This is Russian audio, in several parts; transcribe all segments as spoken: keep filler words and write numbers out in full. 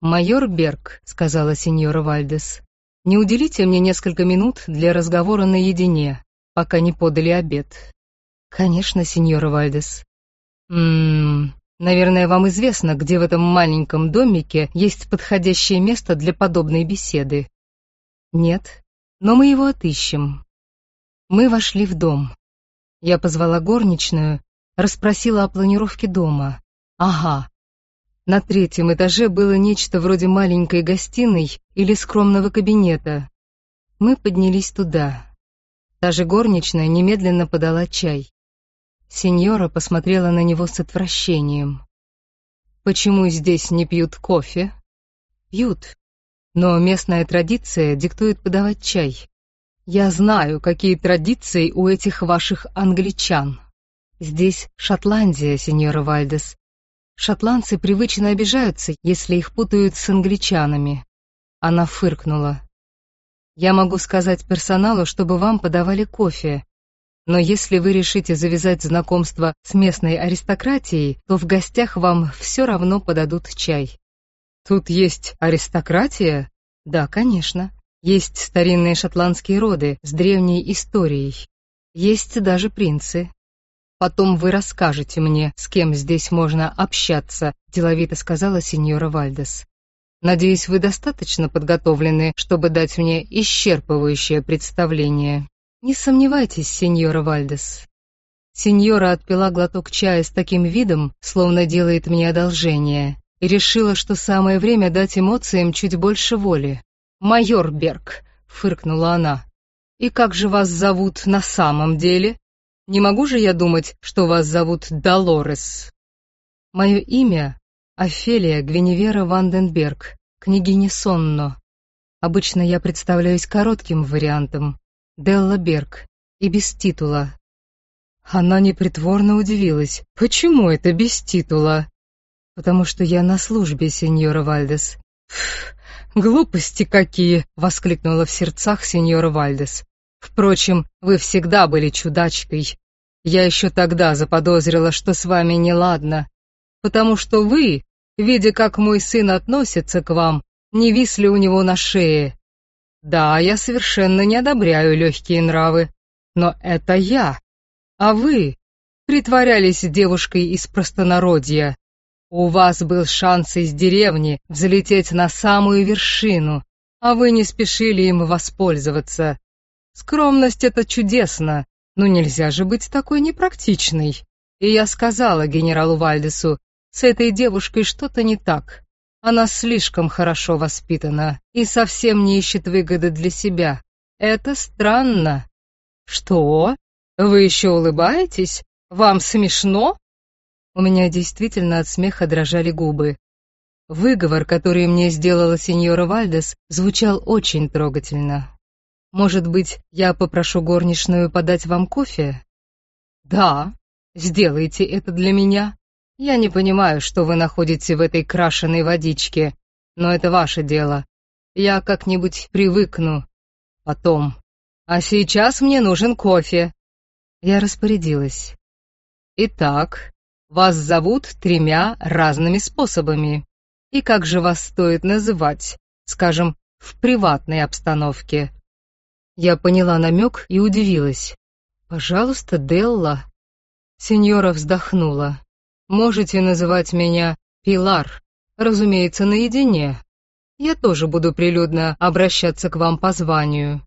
«Майор Берг», — сказала сеньора Вальдес, — «не уделите мне несколько минут для разговора наедине, пока не подали обед». «Конечно, сеньора Вальдес». «Ммм, наверное, вам известно, где в этом маленьком домике есть подходящее место для подобной беседы». «Нет, но мы его отыщем». Мы вошли в дом. Я позвала горничную, расспросила о планировке дома. Ага. На третьем этаже было нечто вроде маленькой гостиной или скромного кабинета. Мы поднялись туда. Та же горничная немедленно подала чай. Сеньора посмотрела на него с отвращением. «Почему здесь не пьют кофе?» «Пьют, но местная традиция диктует подавать чай. Я знаю, какие традиции у этих ваших англичан. Здесь Шотландия, сеньора Вальдес. Шотландцы привычно обижаются, если их путают с англичанами». Она фыркнула. «Я могу сказать персоналу, чтобы вам подавали кофе, но если вы решите завязать знакомство с местной аристократией, то в гостях вам все равно подадут чай». «Тут есть аристократия?» «Да, конечно. Есть старинные шотландские роды с древней историей. Есть даже принцы. Потом вы расскажете мне, с кем здесь можно общаться», — деловито сказала сеньора Вальдес. «Надеюсь, вы достаточно подготовлены, чтобы дать мне исчерпывающее представление». «Не сомневайтесь, сеньора Вальдес». Сеньора отпила глоток чая с таким видом, словно делает мне одолжение, и решила, что самое время дать эмоциям чуть больше воли. «Майор Берг», — фыркнула она, — «и как же вас зовут на самом деле? Не могу же я думать, что вас зовут Долорес?» «Мое имя — Офелия Гвиневера Ванденберг, княгиня Сонно. Обычно я представляюсь коротким вариантом — Делла Берг, и без титула». Она непритворно удивилась. «Почему это без титула?» «Потому что я на службе, сеньора Вальдес». «Фу, глупости какие!» — воскликнула в сердцах сеньора Вальдес. «Впрочем, вы всегда были чудачкой. Я еще тогда заподозрила, что с вами неладно, потому что вы, видя, как мой сын относится к вам, не висли у него на шее. Да, я совершенно не одобряю легкие нравы, но это я. А вы притворялись девушкой из простонародья. У вас был шанс из деревни взлететь на самую вершину, а вы не спешили им воспользоваться. Скромность — это чудесно, но нельзя же быть такой непрактичной. И я сказала генералу Вальдесу, с этой девушкой что-то не так. Она слишком хорошо воспитана и совсем не ищет выгоды для себя. Это странно». «Что? Вы еще улыбаетесь? Вам смешно?» У меня действительно от смеха дрожали губы. Выговор, который мне сделала сеньора Вальдес, звучал очень трогательно. «Может быть, я попрошу горничную подать вам кофе?» «Да, сделайте это для меня. Я не понимаю, что вы находите в этой крашеной водичке, но это ваше дело. Я как-нибудь привыкну. Потом. А сейчас мне нужен кофе». Я распорядилась. «Итак, вас зовут тремя разными способами. И как же вас стоит называть, скажем, в приватной обстановке?» Я поняла намек и удивилась. «Пожалуйста, Делла». Сеньора вздохнула. «Можете называть меня Пилар, разумеется, наедине. Я тоже буду прилюдно обращаться к вам по званию.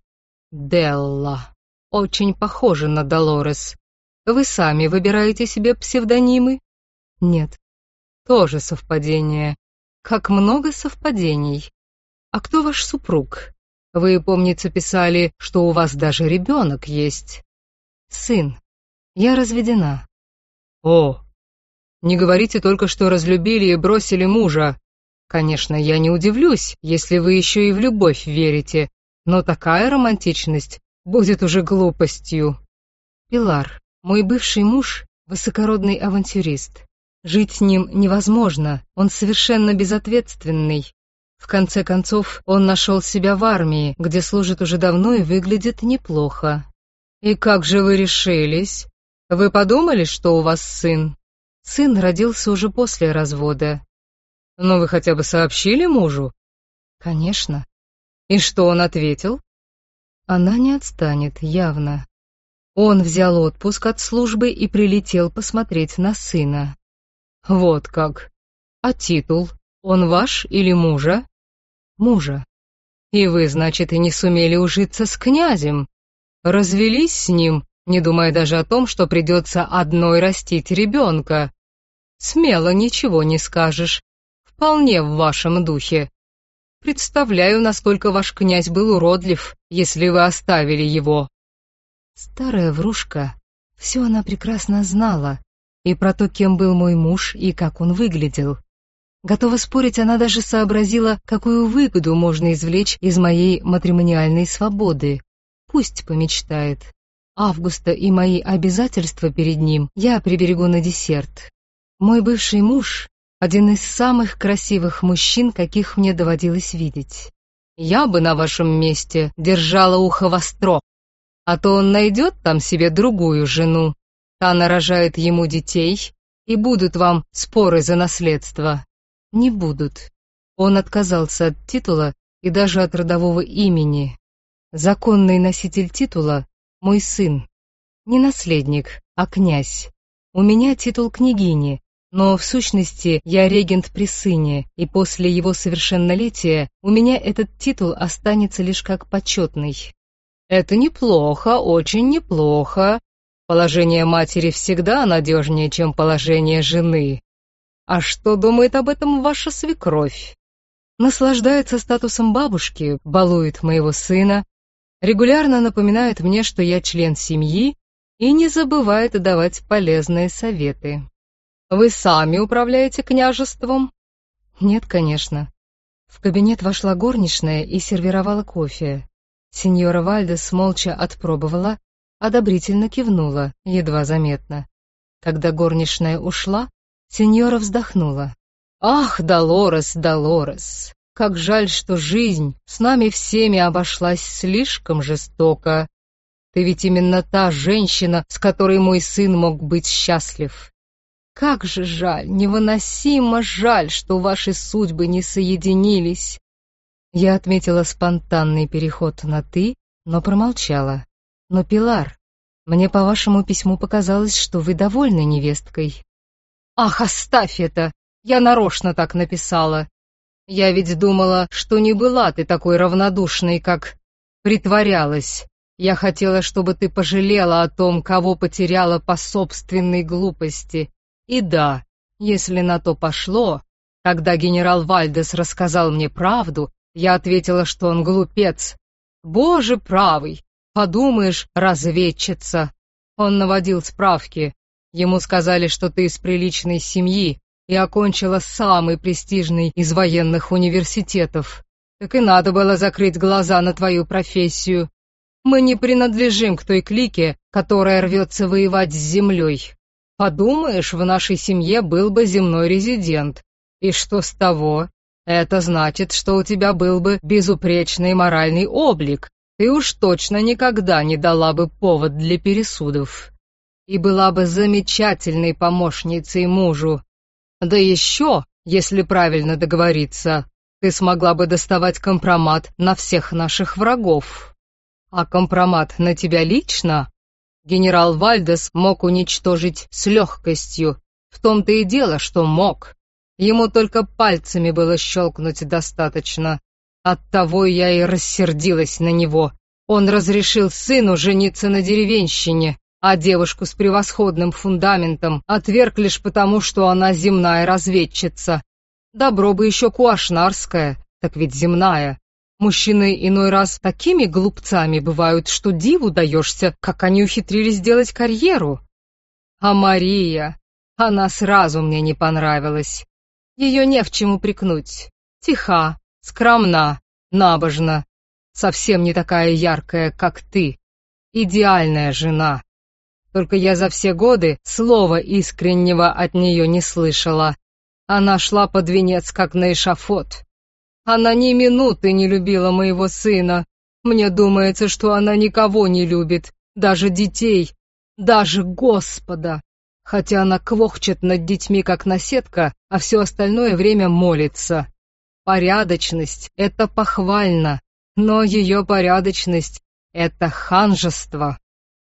Делла. Очень похоже на Долорес. Вы сами выбираете себе псевдонимы?» «Нет». «Тоже совпадение. Как много совпадений. А кто ваш супруг? Вы, помнится, писали, что у вас даже ребенок есть». «Сын. Я разведена». «О, не говорите только, что разлюбили и бросили мужа. Конечно, я не удивлюсь, если вы еще и в любовь верите, но такая романтичность будет уже глупостью». «Пилар, мой бывший муж — высокородный авантюрист. Жить с ним невозможно, он совершенно безответственный. В конце концов, он нашел себя в армии, где служит уже давно и выглядит неплохо». «И как же вы решились? Вы подумали, что у вас сын?» «Сын родился уже после развода». Но вы хотя бы сообщили мужу? Конечно. И что он ответил? Она не отстанет, явно. Он взял отпуск от службы и прилетел посмотреть на сына. Вот как. А титул? Он ваш или мужа? Мужа. И вы, значит, и не сумели ужиться с князем? Развелись с ним, не думая даже о том, что придется одной растить ребенка. Смело ничего не скажешь. Вполне в вашем духе. Представляю, насколько ваш князь был уродлив, если вы оставили его. Старая врушка. Все она прекрасно знала. И про то, кем был мой муж и как он выглядел. Готова спорить, она даже сообразила, какую выгоду можно извлечь из моей матримониальной свободы. Пусть помечтает. Августа и мои обязательства перед ним я приберегу на десерт. Мой бывший муж — один из самых красивых мужчин, каких мне доводилось видеть. Я бы на вашем месте держала ухо востро, а то он найдет там себе другую жену. Та нарожает ему детей, и будут вам споры за наследство. Не будут. Он отказался от титула и даже от родового имени. Законный носитель титула — мой сын. Не наследник, а князь. У меня титул княгини, но в сущности я регент при сыне, и после его совершеннолетия у меня этот титул останется лишь как почетный. Это неплохо, очень неплохо. Положение матери всегда надежнее, чем положение жены. А что думает об этом ваша свекровь? Наслаждается статусом бабушки, балует моего сына, регулярно напоминает мне, что я член семьи, и не забывает давать полезные советы. Вы сами управляете княжеством? Нет, конечно. В кабинет вошла горничная и сервировала кофе. Сеньора Вальдес молча отпробовала, одобрительно кивнула, едва заметно. Когда горничная ушла, сеньора вздохнула. «Ах, Долорес, Долорес, как жаль, что жизнь с нами всеми обошлась слишком жестоко. Ты ведь именно та женщина, с которой мой сын мог быть счастлив. Как же жаль, невыносимо жаль, что ваши судьбы не соединились». Я отметила спонтанный переход на «ты», но промолчала. «Но, Пилар, мне по вашему письму показалось, что вы довольны невесткой». «Ах, оставь это! Я нарочно так написала. Я ведь думала, что не была ты такой равнодушной, как притворялась. Я хотела, чтобы ты пожалела о том, кого потеряла по собственной глупости. И да, если на то пошло, когда генерал Вальдес рассказал мне правду, я ответила, что он глупец. Боже правый, подумаешь, разведчица. Он наводил справки. Ему сказали, что ты из приличной семьи и окончила самый престижный из военных университетов. Так и надо было закрыть глаза на твою профессию. Мы не принадлежим к той клике, которая рвется воевать с землей. Подумаешь, в нашей семье был бы земной резидент. И что с того? Это значит, что у тебя был бы безупречный моральный облик. Ты уж точно никогда не дала бы повод для пересудов. И была бы замечательной помощницей мужу. Да еще, если правильно договориться, ты смогла бы доставать компромат на всех наших врагов. А компромат на тебя лично генерал Вальдес мог уничтожить с легкостью. В том-то и дело, что мог. Ему только пальцами было щелкнуть достаточно. Оттого я и рассердилась на него. Он разрешил сыну жениться на деревенщине, а девушку с превосходным фундаментом отверг лишь потому, что она земная разведчица. Добро бы еще куашнарская, так ведь земная. Мужчины иной раз такими глупцами бывают, что диву даешься, как они ухитрились сделать карьеру. А Мария, она сразу мне не понравилась. Ее не в чем упрекнуть. Тиха, скромна, набожна. Совсем не такая яркая, как ты. Идеальная жена. Только я за все годы слова искреннего от нее не слышала. Она шла под венец, как на эшафот. Она ни минуты не любила моего сына. Мне думается, что она никого не любит, даже детей, даже Господа. хотя она квохчет над детьми, как наседка, а все остальное время молится. Порядочность — это похвально, но ее порядочность — это ханжество.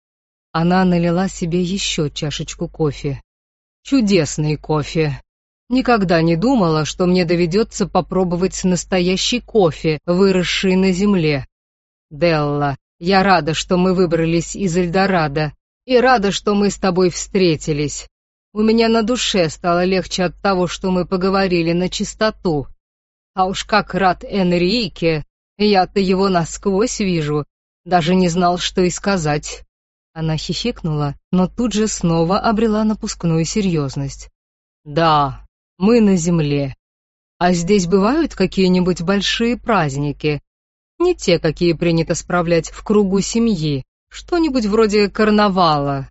Она налила себе еще чашечку кофе. Чудесный кофе. Никогда не думала, что мне доведется попробовать настоящий кофе, выросший на земле. Делла, я рада, что мы выбрались из Эльдорадо, и рада, что мы с тобой встретились. У меня на душе стало легче от того, что мы поговорили на чистоту. А уж как рад Энрике, я-то его насквозь вижу, даже не знал, что и сказать. Она хихикнула, но тут же снова обрела напускную серьезность. Да, мы на земле. А здесь бывают какие-нибудь большие праздники? Не те, какие принято справлять в кругу семьи, что-нибудь вроде карнавала.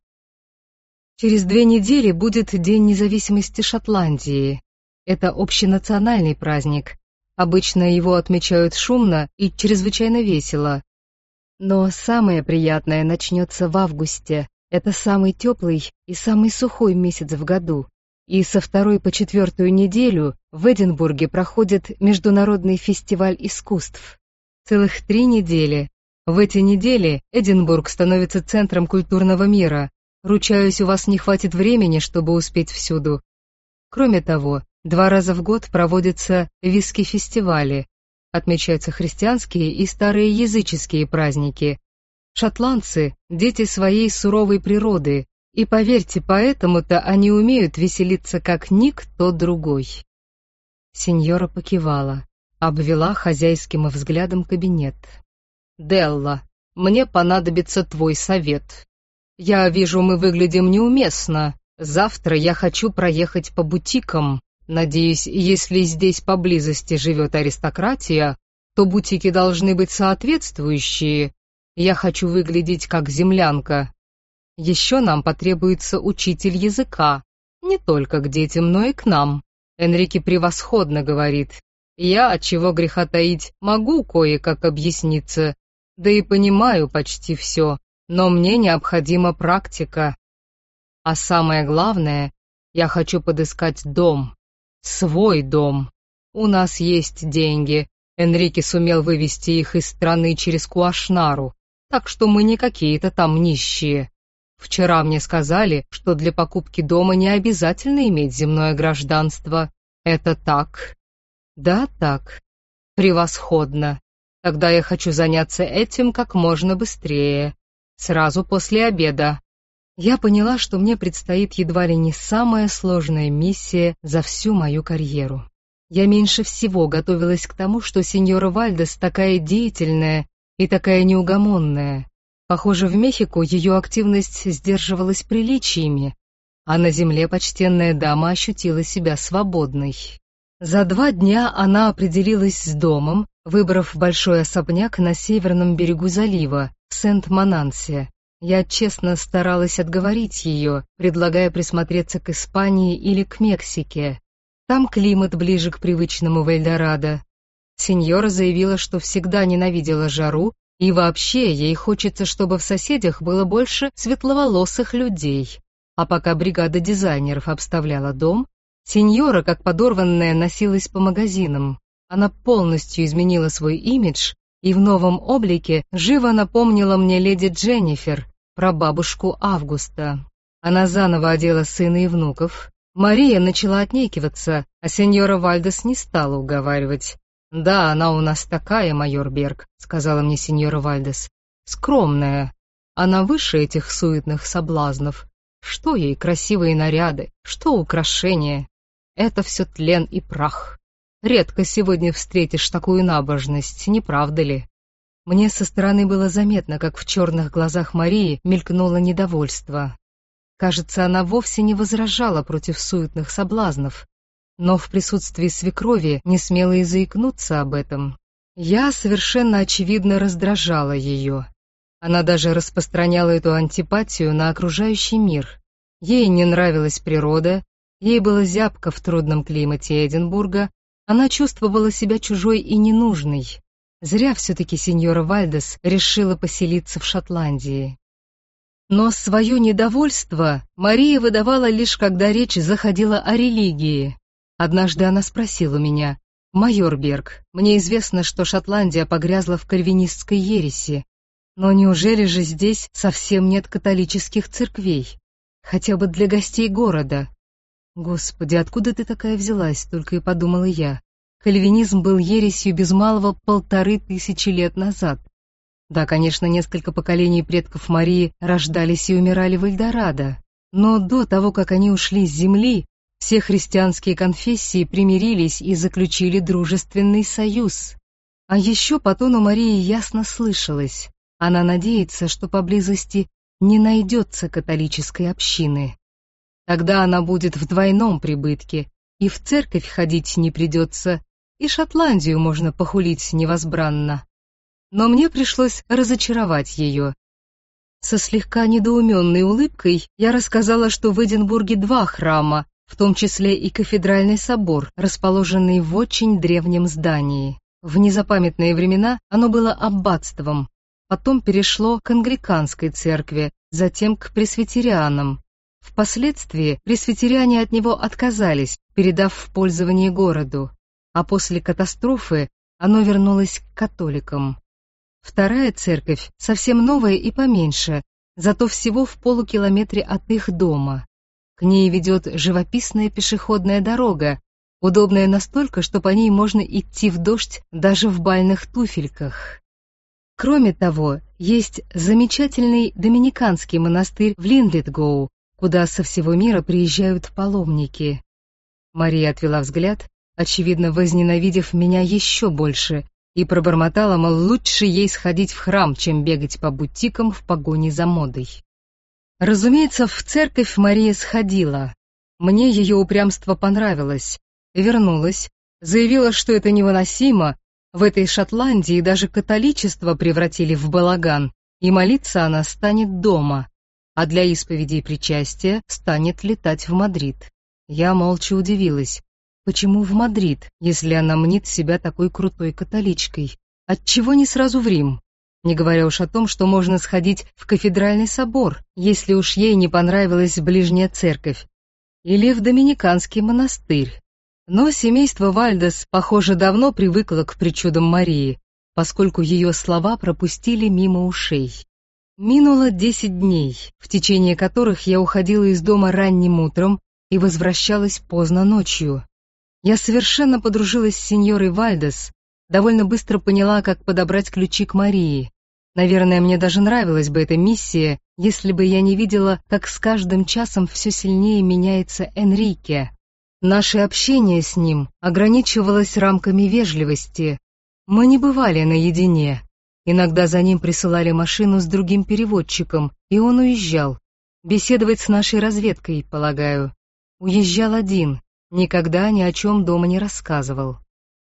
Через две недели будет День независимости Шотландии. Это общенациональный праздник. Обычно его отмечают шумно и чрезвычайно весело. Но самое приятное начнется в августе. Это самый теплый и самый сухой месяц в году. И со второй по четвертую неделю в Эдинбурге проходит Международный фестиваль искусств. Целых три недели. В эти недели Эдинбург становится центром культурного мира. Ручаюсь, у вас не хватит времени, чтобы успеть всюду. Кроме того, два раза в год проводятся виски-фестивали. Отмечаются христианские и старые языческие праздники. Шотландцы — дети своей суровой природы, и, поверьте, поэтому-то они умеют веселиться как никто другой. Сеньора покивала, обвела хозяйским взглядом кабинет. «Делла, мне понадобится твой совет. Я вижу, мы выглядим неуместно. Завтра я хочу проехать по бутикам. Надеюсь, если здесь поблизости живет аристократия, то бутики должны быть соответствующие. Я хочу выглядеть как землянка. Еще нам потребуется учитель языка. Не только к детям, но и к нам. Энрике превосходно говорит. Я, чего греха таить, могу кое-как объясниться, да и понимаю почти все, но мне необходима практика. А самое главное, я хочу подыскать дом. Свой дом. У нас есть деньги. Энрике сумел вывести их из страны через Куашнару, так что мы не какие-то там нищие. Вчера мне сказали, что для покупки дома не обязательно иметь земное гражданство. Это так? Да, так. Превосходно. Тогда я хочу заняться этим как можно быстрее. Сразу после обеда. Я поняла, что мне предстоит едва ли не самая сложная миссия за всю мою карьеру. Я меньше всего готовилась к тому, что сеньора Вальдес такая деятельная и такая неугомонная. Похоже, в Мехико ее активность сдерживалась приличиями, а на земле почтенная дама ощутила себя свободной. За два дня она определилась с домом, выбрав большой особняк на северном берегу залива, в Сент-Манансе. Я честно старалась отговорить ее, предлагая присмотреться к Испании или к Мексике. Там климат ближе к привычному в Эльдорадо. Сеньора заявила, что всегда ненавидела жару, и вообще ей хочется, чтобы в соседях было больше светловолосых людей. А пока бригада дизайнеров обставляла дом, сеньора, как подорванная, носилась по магазинам. Она полностью изменила свой имидж и в новом облике живо напомнила мне леди Дженнифер, прабабушку Августа. Она заново одела сына и внуков. Мария начала отнекиваться, а сеньора Вальдес не стала уговаривать. «Да, она у нас такая, майор Берг», — сказала мне сеньора Вальдес. «Скромная. Она выше этих суетных соблазнов. Что ей красивые наряды, что украшения? Это все тлен и прах. Редко сегодня встретишь такую набожность, не правда ли?» Мне со стороны было заметно, как в черных глазах Марии мелькнуло недовольство. Кажется, она вовсе не возражала против суетных соблазнов, но в присутствии свекрови не смела и заикнуться об этом. Я совершенно очевидно раздражала ее. Она даже распространяла эту антипатию на окружающий мир. Ей не нравилась природа, ей было зябко в трудном климате Эдинбурга, она чувствовала себя чужой и ненужной. Зря все-таки сеньора Вальдес решила поселиться в Шотландии. Но свое недовольство Мария выдавала лишь когда речь заходила о религии. Однажды она спросила меня: «Майор Берг, мне известно, что Шотландия погрязла в кальвинистской ереси, но неужели же здесь совсем нет католических церквей? Хотя бы для гостей города?» «Господи, откуда ты такая взялась?» — только и подумала я. Кальвинизм был ересью без малого полторы тысячи лет назад. Да, конечно, несколько поколений предков Марии рождались и умирали в Эльдорадо, но до того, как они ушли с земли, все христианские конфессии примирились и заключили дружественный союз. А еще по тону Марии ясно слышалось: она надеется, что поблизости не найдется католической общины. Тогда она будет в двойном прибытке, и в церковь ходить не придется, и Шотландию можно похулить невозбранно. Но мне пришлось разочаровать ее. Со слегка недоуменной улыбкой я рассказала, что в Эдинбурге два храма, в том числе и кафедральный собор, расположенный в очень древнем здании. В незапамятные времена оно было аббатством, потом перешло к англиканской церкви, затем к пресвитерианам. Впоследствии пресвитериане от него отказались, передав в пользование городу, а после катастрофы оно вернулось к католикам. Вторая церковь совсем новая и поменьше, зато всего в полукилометре от их дома. К ней ведет живописная пешеходная дорога, удобная настолько, что по ней можно идти в дождь даже в бальных туфельках. Кроме того, есть замечательный доминиканский монастырь в Линлитгоу, куда со всего мира приезжают паломники. Мария отвела взгляд, очевидно возненавидев меня еще больше, и пробормотала, мол, лучше ей сходить в храм, чем бегать по бутикам в погоне за модой. Разумеется, в церковь Мария сходила. Мне ее упрямство понравилось. Вернулась, заявила, что это невыносимо, в этой Шотландии даже католичество превратили в балаган, и молиться она станет дома, а для исповеди и причастия станет летать в Мадрид. Я молча удивилась. Почему в Мадрид, если она мнит себя такой крутой католичкой? Отчего не сразу в Рим? Не говоря уж о том, что можно сходить в кафедральный собор, если уж ей не понравилась ближняя церковь, или в доминиканский монастырь. Но семейство Вальдес, похоже, давно привыкло к причудам Марии, поскольку ее слова пропустили мимо ушей. Минуло десять дней, в течение которых я уходила из дома ранним утром и возвращалась поздно ночью. Я совершенно подружилась с сеньорой Вальдес, довольно быстро поняла, как подобрать ключи к Марии. Наверное, мне даже нравилась бы эта миссия, если бы я не видела, как с каждым часом все сильнее меняется Энрике. Наше общение с ним ограничивалось рамками вежливости. Мы не бывали наедине. Иногда за ним присылали машину с другим переводчиком, и он уезжал. Беседовать с нашей разведкой, полагаю. Уезжал один, никогда ни о чем дома не рассказывал.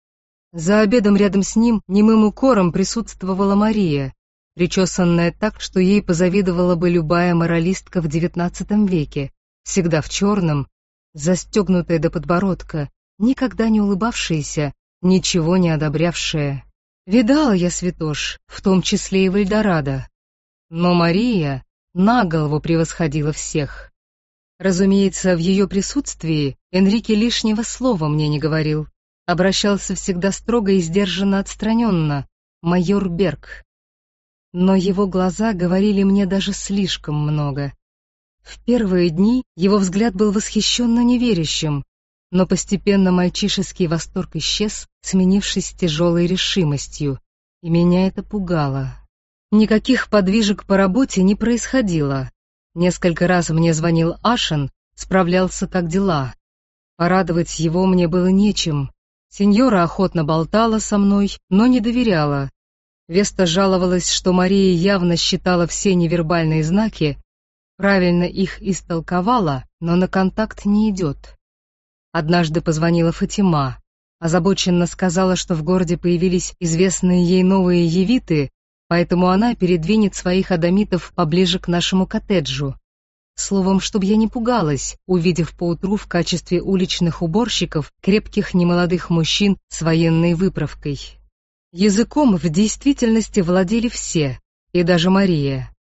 За обедом рядом с ним немым укором присутствовала Мария, причесанная так, что ей позавидовала бы любая моралистка в девятнадцатом веке, всегда в черном, застегнутая до подбородка, никогда не улыбавшаяся, ничего не одобрявшая. Видала я святош, в том числе и в Эльдорадо. Но Мария на голову превосходила всех. Разумеется, в ее присутствии Энрике лишнего слова мне не говорил. Обращался всегда строго и сдержанно отстраненно, майор Берг. Но его глаза говорили мне даже слишком много. В первые дни его взгляд был восхищенно неверящим, но постепенно мальчишеский восторг исчез, сменившись тяжелой решимостью, и меня это пугало. Никаких подвижек по работе не происходило. Несколько раз мне звонил Ашен, справлялся, как дела. Порадовать его мне было нечем. Сеньора охотно болтала со мной, но не доверяла. Веста жаловалась, что Мария явно считала все невербальные знаки, правильно их истолковала, но на контакт не идет. Однажды позвонила Фатима, озабоченно сказала, что в городе появились известные ей новые явиты, поэтому она передвинет своих адамитов поближе к нашему коттеджу. Словом, чтоб я не пугалась, увидев поутру в качестве уличных уборщиков крепких немолодых мужчин с военной выправкой. Языком в действительности владели все, и даже Мария.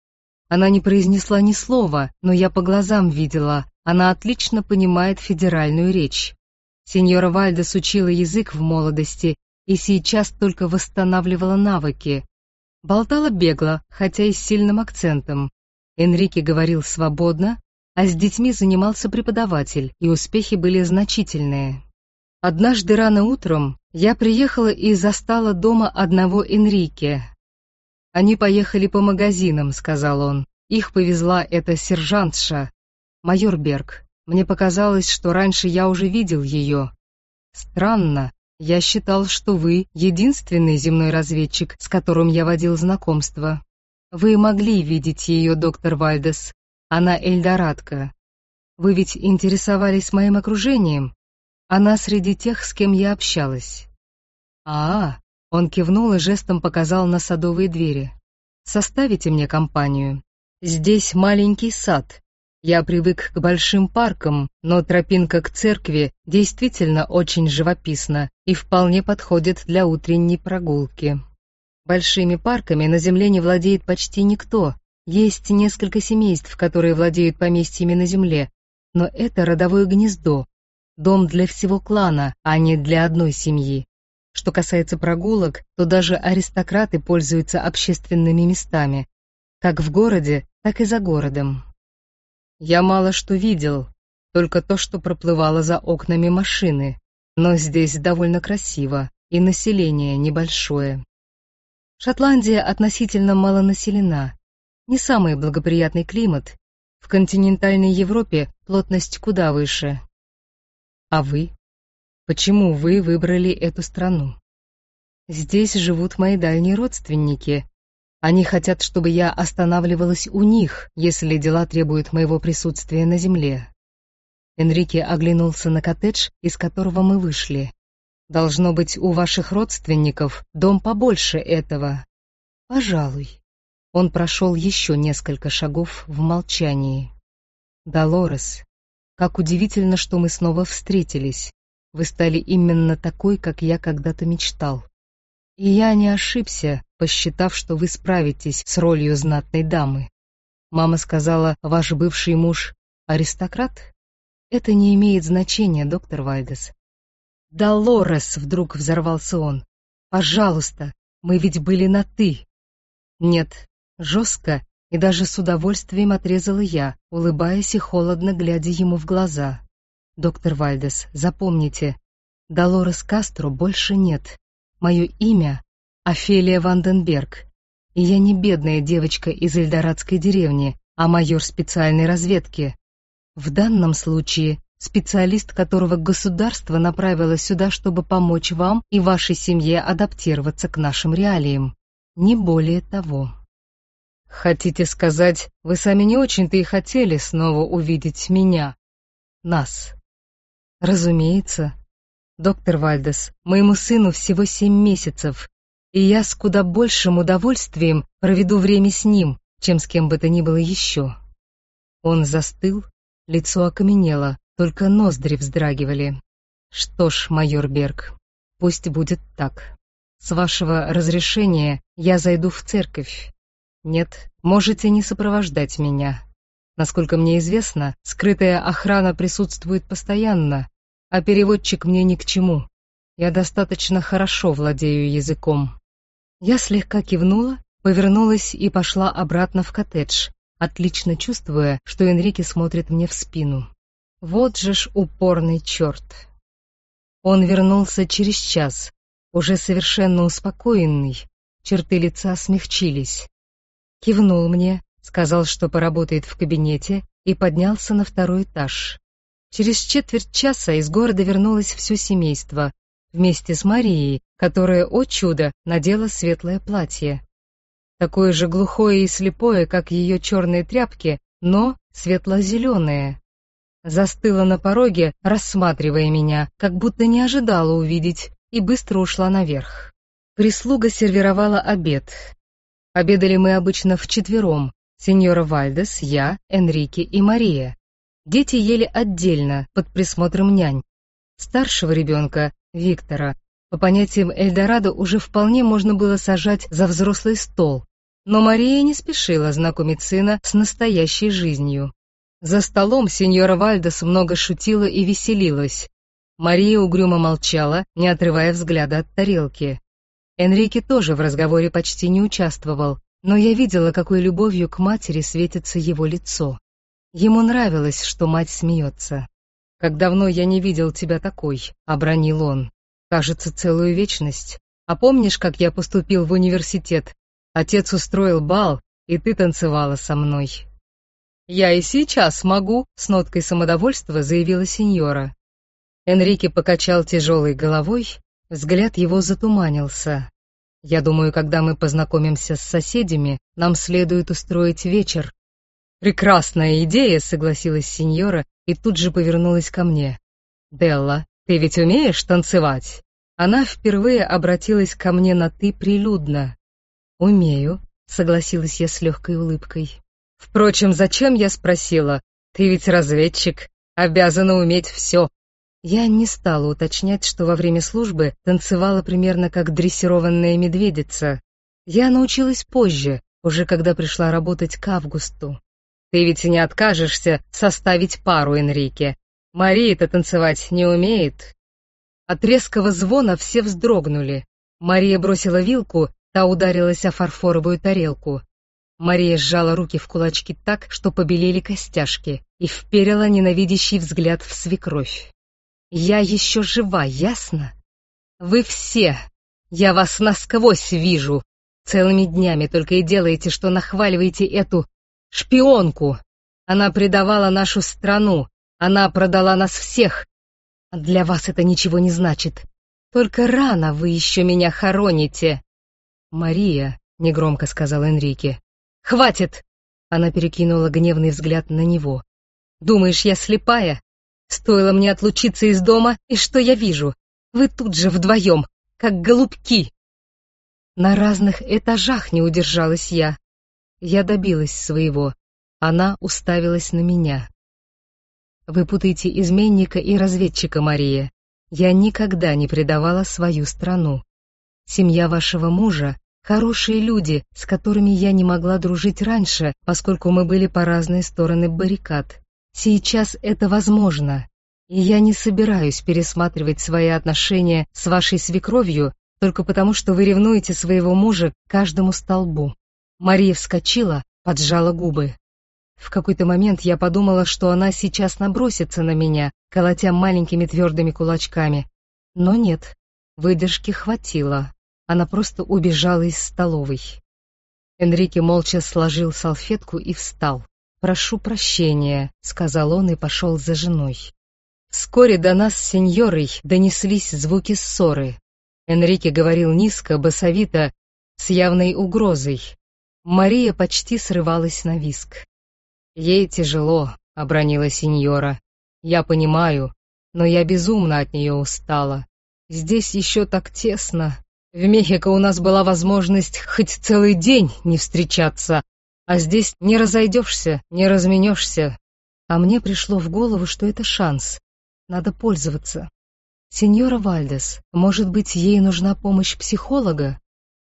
Она не произнесла ни слова, но я по глазам видела, она отлично понимает федеральную речь. Сеньора Вальдес учила язык в молодости и сейчас только восстанавливала навыки. Болтала бегло, хотя и с сильным акцентом. Энрике говорил свободно, а с детьми занимался преподаватель, и успехи были значительные. Однажды рано утром я приехала и застала дома одного Энрике. «Они поехали по магазинам», — сказал он. «Их повезла эта сержантша, майор Берг. Мне показалось, что раньше я уже видел ее. Странно, я считал, что вы единственный земной разведчик, с которым я водил знакомство. Вы могли видеть ее, доктор Вальдес. Она эльдорадка. Вы ведь интересовались моим окружением? Она среди тех, с кем я общалась». «А-а», — он кивнул и жестом показал на садовые двери. «Составите мне компанию. Здесь маленький сад. Я привык к большим паркам, но тропинка к церкви действительно очень живописна и вполне подходит для утренней прогулки. Большими парками на земле не владеет почти никто. Есть несколько семейств, которые владеют поместьями на земле, но это родовое гнездо, дом для всего клана, а не для одной семьи. Что касается прогулок, то даже аристократы пользуются общественными местами, как в городе, так и за городом. Я мало что видел, только то, что проплывало за окнами машины, но здесь довольно красиво, и население небольшое. Шотландия относительно малонаселена, не самый благоприятный климат. В континентальной Европе плотность куда выше. А вы? Почему вы выбрали эту страну? Здесь живут мои дальние родственники. Они хотят, чтобы я останавливалась у них, если дела требуют моего присутствия на земле. Энрике оглянулся на коттедж, из которого мы вышли. Должно быть, у ваших родственников дом побольше этого. Пожалуй. Он прошел еще несколько шагов в молчании. Долорес, как удивительно, что мы снова встретились. Вы стали именно такой, как я когда-то мечтал. И я не ошибся, посчитав, что вы справитесь с ролью знатной дамы. Мама сказала, ваш бывший муж аристократ? Это не имеет значения, доктор Вальдес. Долорес, вдруг взорвался он. Пожалуйста, мы ведь были на «ты». Нет, жестко и даже с удовольствием отрезала я, улыбаясь и холодно глядя ему в глаза. Доктор Вальдес, запомните, Долорес Кастро больше нет. Мое имя Офелия Ванденберг, и я не бедная девочка из эльдорадской деревни, а майор специальной разведки. В данном случае специалист, которого государство направило сюда, чтобы помочь вам и вашей семье адаптироваться к нашим реалиям. Не более того. Хотите сказать, вы сами не очень-то и хотели снова увидеть меня? Нас? Разумеется. Доктор Вальдес, моему сыну всего семь месяцев, и я с куда большим удовольствием проведу время с ним, чем с кем бы то ни было еще. Он застыл, лицо окаменело, только ноздри вздрагивали. Что ж, майор Берг, пусть будет так. С вашего разрешения я зайду в церковь. Нет, можете не сопровождать меня. Насколько мне известно, скрытая охрана присутствует постоянно, а переводчик мне ни к чему. Я достаточно хорошо владею языком. Я слегка кивнула, повернулась и пошла обратно в коттедж, отлично чувствуя, что Энрике смотрит мне в спину. Вот же ж упорный черт. Он вернулся через час, уже совершенно успокоенный, черты лица смягчились. Кивнул мне, сказал, что поработает в кабинете, и поднялся на второй этаж. Через четверть часа из города вернулось все семейство, вместе с Марией, которая, о чудо, надела светлое платье. Такое же глухое и слепое, как ее черные тряпки, но светло-зеленое. Застыла на пороге, рассматривая меня, как будто не ожидала увидеть, и быстро ушла наверх. Прислуга сервировала обед. Обедали мы обычно вчетвером: сеньора Вальдес, я, Энрике и Мария. Дети ели отдельно, под присмотром нянь. Старшего ребенка, Виктора, по понятиям Эльдорадо уже вполне можно было сажать за взрослый стол, Но Мария не спешила знакомить сына с настоящей жизнью. За столом сеньора Вальдес много шутила и веселилась. Мария угрюмо молчала, не отрывая взгляда от тарелки. Энрике тоже в разговоре почти не участвовал, но я видела, какой любовью к матери светится его лицо. Ему нравилось, что мать смеется. «Как давно я не видел тебя такой», — обронил он. «Кажется, целую вечность. А помнишь, как я поступил в университет? Отец устроил бал, и ты танцевала со мной». «Я и сейчас могу», — с ноткой самодовольства заявила сеньора. Энрике покачал тяжелой головой, взгляд его затуманился. «Я думаю, когда мы познакомимся с соседями, нам следует устроить вечер». «Прекрасная идея», — согласилась сеньора и тут же повернулась ко мне. «Делла, ты ведь умеешь танцевать?» Она впервые обратилась ко мне на «ты» прилюдно. «Умею», — согласилась я с легкой улыбкой. «Впрочем, зачем я спросила? Ты ведь разведчик, обязана уметь все». Я не стала уточнять, что во время службы танцевала примерно как дрессированная медведица. Я научилась позже, уже когда пришла работать к Августу. «Ты ведь не откажешься составить пару, Энрике. Мария-то танцевать не умеет». От резкого звона все вздрогнули. Мария бросила вилку, та ударилась о фарфоровую тарелку. Мария сжала руки в кулачки так, что побелели костяшки, и вперила ненавидящий взгляд в свекровь. «Я еще жива, ясно? Вы все, я вас насквозь вижу. Целыми днями только и делаете, что нахваливаете эту шпионку. Она предавала нашу страну, она продала нас всех. Для вас это ничего не значит. Только рано вы еще меня хороните». «Мария», — негромко сказал Энрике. «Хватит!» — она перекинула гневный взгляд на него. «Думаешь, я слепая? Стоило мне отлучиться из дома, и что я вижу? Вы тут же вдвоем, как голубки!» На разных этажах не удержалась я. Я добилась своего. Она уставилась на меня. «Вы путаете изменника и разведчика, Мария. Я никогда не предавала свою страну. Семья вашего мужа — хорошие люди, с которыми я не могла дружить раньше, поскольку мы были по разные стороны баррикад. Сейчас это возможно, и я не собираюсь пересматривать свои отношения с вашей свекровью только потому, что вы ревнуете своего мужа к каждому столбу». Мария вскочила, поджала губы. В какой-то момент я подумала, что она сейчас набросится на меня, колотя маленькими твердыми кулачками. Но нет, выдержки хватило. Она просто убежала из столовой. Энрике молча сложил салфетку и встал. «Прошу прощения», — сказал он и пошел за женой. Вскоре до нас с сеньорой донеслись звуки ссоры. Энрике говорил низко, басовито, с явной угрозой. Мария почти срывалась на визг. «Ей тяжело», — обронила сеньора. «Я понимаю, но я безумно от нее устала. Здесь еще так тесно. В Мехико у нас была возможность хоть целый день не встречаться, а здесь не разойдешься, не разменешься». А мне пришло в голову, что это шанс. Надо пользоваться. «Сеньора Вальдес, может быть, ей нужна помощь психолога?»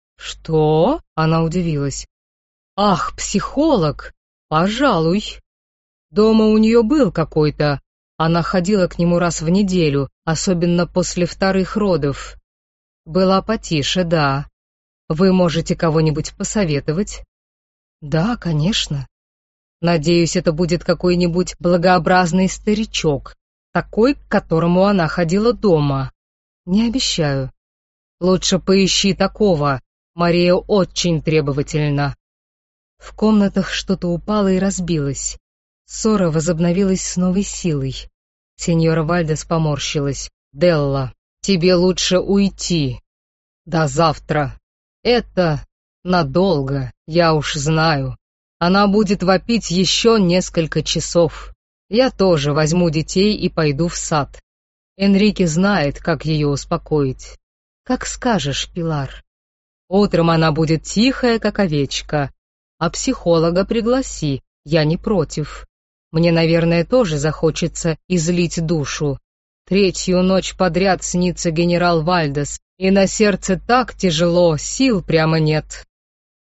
«Что?» — она удивилась. «Ах, психолог! Пожалуй. Дома у нее был какой-то. Она ходила к нему раз в неделю, особенно после вторых родов. Была потише, да. Вы можете кого-нибудь посоветовать?» «Да, конечно. Надеюсь, это будет какой-нибудь благообразный старичок, такой, к которому она ходила дома. Не обещаю. Лучше поищи такого. Мария очень требовательна». В комнатах что-то упало и разбилось. Ссора возобновилась с новой силой. Сеньора Вальдес поморщилась. «Делла, тебе лучше уйти. До завтра. Это надолго, я уж знаю. Она будет вопить еще несколько часов. Я тоже возьму детей и пойду в сад. Энрике знает, как ее успокоить. Как скажешь, Пилар. Утром она будет тихая, как овечка. А психолога пригласи, я не против. Мне, наверное, тоже захочется излить душу. Третью ночь подряд снится генерал Вальдес, и на сердце так тяжело, сил прямо нет».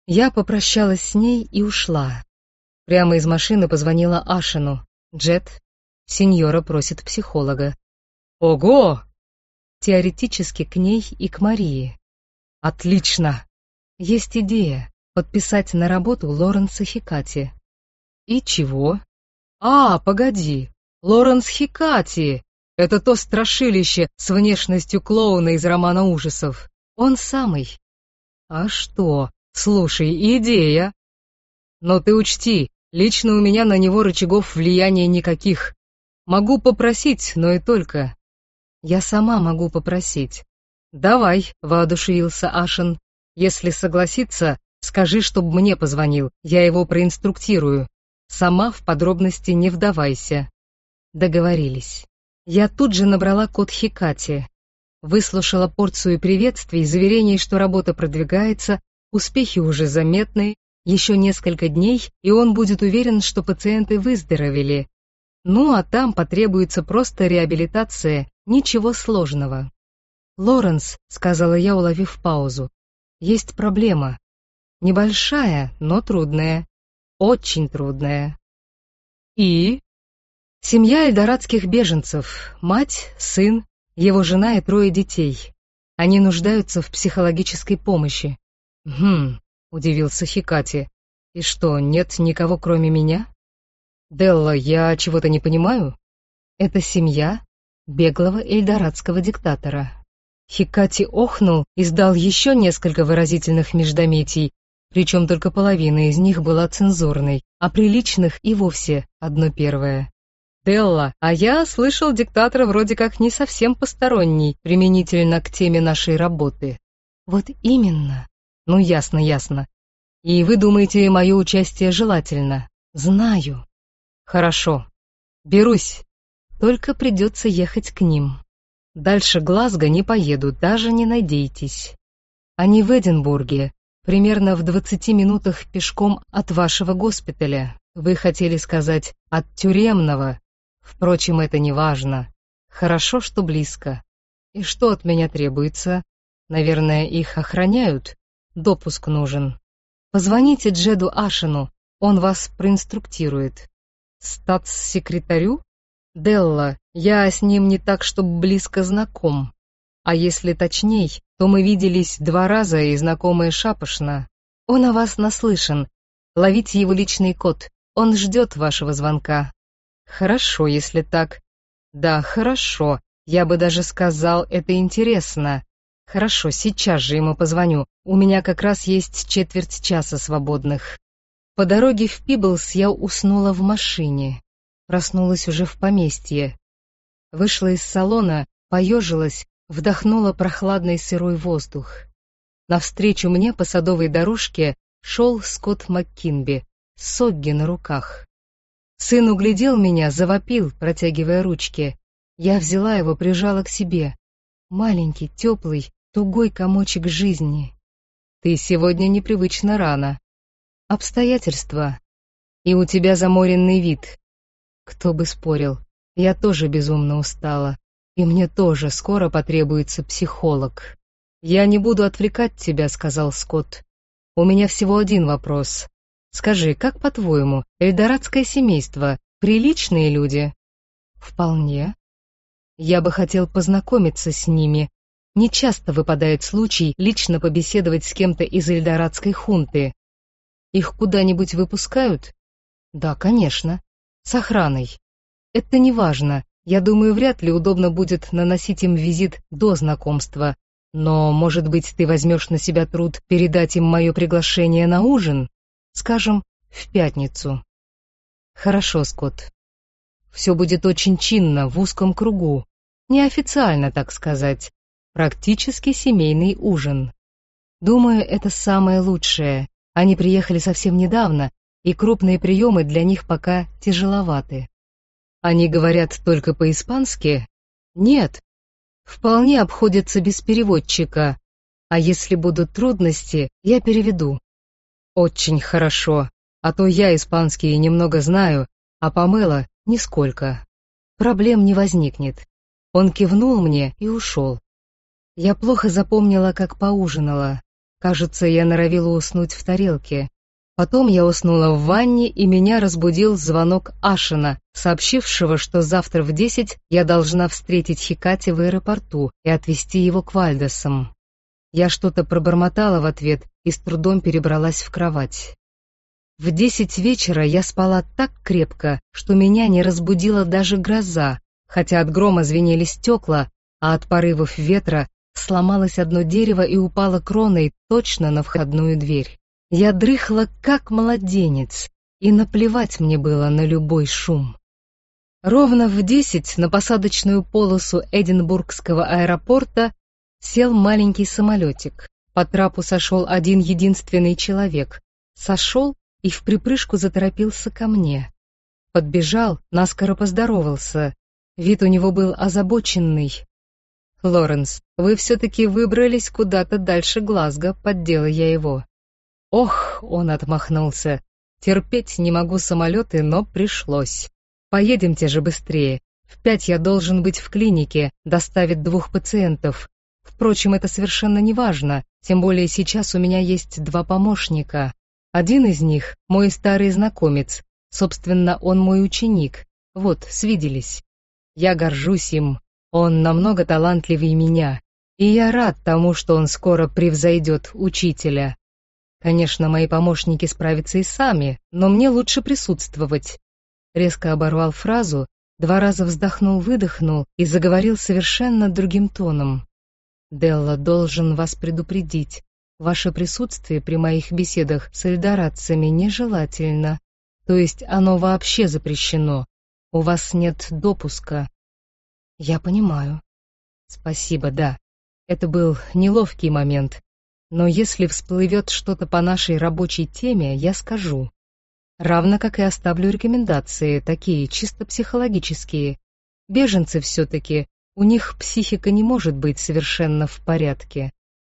Я попрощалась с ней и ушла. Прямо из машины позвонила Ашину. «Джет, сеньора просит психолога». «Ого!» Теоретически к ней и к Марии. «Отлично!» Есть идея подписать на работу Лоренса Хикати. «И чего?» «А, погоди! Лоренс Хикати! Это то страшилище с внешностью клоуна из романа ужасов. Он самый». «А что? Слушай, идея!» «Но ты учти, лично у меня на него рычагов влияния никаких. Могу попросить, но и только». «Я сама могу попросить». «Давай», — воодушевился Ашин. «Если согласится, скажи, чтобы мне позвонил, я его проинструктирую. Сама в подробности не вдавайся». Договорились. Я тут же набрала код Хикати. Выслушала порцию приветствий, заверений, что работа продвигается, успехи уже заметны, еще несколько дней, и он будет уверен, что пациенты выздоровели. Ну, а там потребуется просто реабилитация, ничего сложного. «Лоренс», — сказала я, уловив паузу, — «есть проблема. Небольшая, но трудная. Очень трудная». «И?» «Семья эльдорадских беженцев, мать, сын, его жена и трое детей. Они нуждаются в психологической помощи». «Хм», — удивился Хикати. «И что, нет никого кроме меня?» «Делла, я чего-то не понимаю?» «Это семья беглого эльдорадского диктатора». Хикати охнул и издал еще несколько выразительных междометий, причем только половина из них была цензурной, а приличных и вовсе одно первое. «Делла, а я слышал, диктатор вроде как не совсем посторонний, применительно к теме нашей работы». «Вот именно». «Ну, ясно, ясно. И вы думаете, мое участие желательно?» «Знаю». «Хорошо. Берусь. Только придется ехать к ним. Дальше Глазго не поеду, даже не надейтесь. Они в Эдинбурге, примерно в двадцати минутах пешком от вашего госпиталя. Вы хотели сказать «от тюремного». Впрочем, это не важно. Хорошо, что близко. И что от меня требуется? Наверное, их охраняют? Допуск нужен. Позвоните Джеду Ашину, он вас проинструктирует». «Статс-секретарю? Делла, я с ним не так, чтобы близко знаком. А если точней, то мы виделись два раза и знакомые шапошно. Он о вас наслышан. Ловите его личный код, он ждет вашего звонка». «Хорошо, если так». «Да, хорошо. Я бы даже сказал, это интересно. Хорошо, сейчас же ему позвоню. У меня как раз есть четверть часа свободных». По дороге в Пиблс я уснула в машине. Проснулась уже в поместье. Вышла из салона, поежилась, вдохнула прохладный сырой воздух. Навстречу мне по садовой дорожке шел Скотт МакКинби, с Согги на руках. Сын углядел меня, завопил, протягивая ручки. Я взяла его, прижала к себе. Маленький, теплый, тугой комочек жизни. «Ты сегодня непривычно рано». «Обстоятельства. И у тебя заморенный вид». Кто бы спорил, я тоже безумно устала. И мне тоже скоро потребуется психолог. «Я не буду отвлекать тебя», — сказал Скотт. «У меня всего один вопрос. Скажи, как по-твоему, эльдорадское семейство — приличные люди?» «Вполне. Я бы хотел познакомиться с ними. Не часто выпадает случай лично побеседовать с кем-то из эльдорадской хунты. Их куда-нибудь выпускают?» «Да, конечно. С охраной. Это не важно. Я думаю, вряд ли удобно будет наносить им визит до знакомства. Но, может быть, ты возьмешь на себя труд передать им мое приглашение на ужин? Скажем, в пятницу». «Хорошо, Скотт. Все будет очень чинно, в узком кругу. Неофициально, так сказать. Практически семейный ужин. Думаю, это самое лучшее. Они приехали совсем недавно, и крупные приемы для них пока тяжеловаты». «Они говорят только по-испански?» «Нет. Вполне обходятся без переводчика. А если будут трудности, я переведу». «Очень хорошо. А то я испанский немного знаю, а Памела нисколько. Проблем не возникнет». Он кивнул мне и ушел. Я плохо запомнила, как поужинала. Кажется, я норовила уснуть в тарелке. Потом я уснула в ванне, и меня разбудил звонок Ашена, сообщившего, что завтра в десять я должна встретить Хикати в аэропорту и отвезти его к Вальдесам. Я что-то пробормотала в ответ и с трудом перебралась в кровать. В десять вечера я спала так крепко, что меня не разбудила даже гроза, хотя от грома звенели стекла, а от порывов ветра сломалось одно дерево и упало кроной точно на входную дверь. Я дрыхла как младенец, и наплевать мне было на любой шум. Ровно в десять на посадочную полосу Эдинбургского аэропорта сел маленький самолетик. По трапу сошел один единственный человек. Сошел и в припрыжку заторопился ко мне. Подбежал, наскоро поздоровался. Вид у него был озабоченный. «Лоренс, вы все-таки выбрались куда-то дальше Глазго», — поддела я его. «Ох», — он отмахнулся, — «терпеть не могу самолеты, но пришлось. Поедемте же быстрее. В пять я должен быть в клинике, доставить двух пациентов. Впрочем, это совершенно не важно, тем более сейчас у меня есть два помощника. Один из них — мой старый знакомец, собственно, он мой ученик. Вот, свиделись. Я горжусь им, он намного талантливее меня, и я рад тому, что он скоро превзойдет учителя. Конечно, мои помощники справятся и сами, но мне лучше присутствовать». Резко оборвал фразу, два раза вздохнул-выдохнул и заговорил совершенно другим тоном. «Делла, должен вас предупредить. Ваше присутствие при моих беседах с эльдорадцами нежелательно. То есть оно вообще запрещено. У вас нет допуска». «Я понимаю». «Спасибо, да. Это был неловкий момент. Но если всплывет что-то по нашей рабочей теме, я скажу. Равно как и оставлю рекомендации, такие чисто психологические. Беженцы все-таки, у них психика не может быть совершенно в порядке.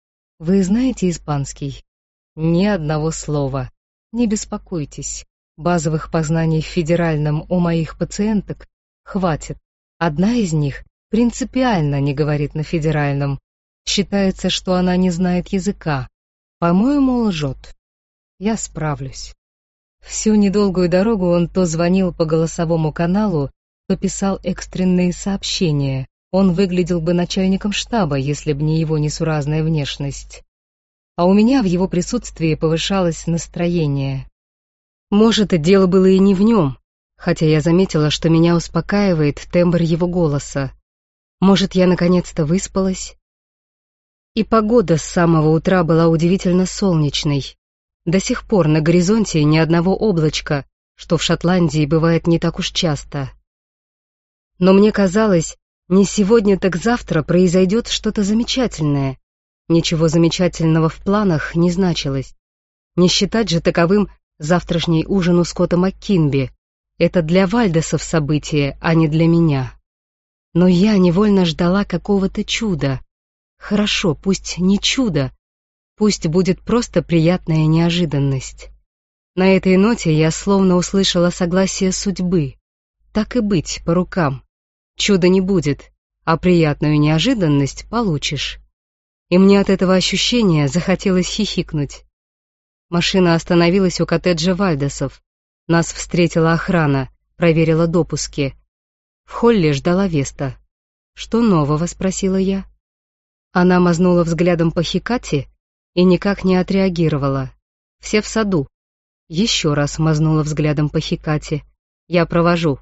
Вы знаете испанский? Ни одного слова. Не беспокойтесь. Базовых познаний в федеральном у моих пациенток хватит. Одна из них принципиально не говорит на федеральном. Считается, что она не знает языка. По-моему, лжет. Я справлюсь». Всю недолгую дорогу он то звонил по голосовому каналу, то писал экстренные сообщения. Он выглядел бы начальником штаба, если б не его несуразная внешность. А у меня в его присутствии повышалось настроение. Может, и дело было и не в нем, хотя я заметила, что меня успокаивает тембр его голоса. Может, я наконец-то выспалась? И погода с самого утра была удивительно солнечной. До сих пор на горизонте ни одного облачка, что в Шотландии бывает не так уж часто. Но мне казалось, не сегодня, так завтра произойдет что-то замечательное. Ничего замечательного в планах не значилось. Не считать же таковым завтрашний ужин у Скотта МакКинби. Это для Вальдесов событие, а не для меня. Но я невольно ждала какого-то чуда. Хорошо, пусть не чудо, пусть будет просто приятная неожиданность. На этой ноте я словно услышала согласие судьбы. Так и быть, по рукам. Чуда не будет, а приятную неожиданность получишь. И мне от этого ощущения захотелось хихикнуть. Машина остановилась у коттеджа Вальдесов. Нас встретила охрана, проверила допуски. В холле ждала Веста. «Что нового?» — спросила я. Она мазнула взглядом по Хикати и никак не отреагировала. «Все в саду». Еще раз мазнула взглядом по Хикати. «Я провожу».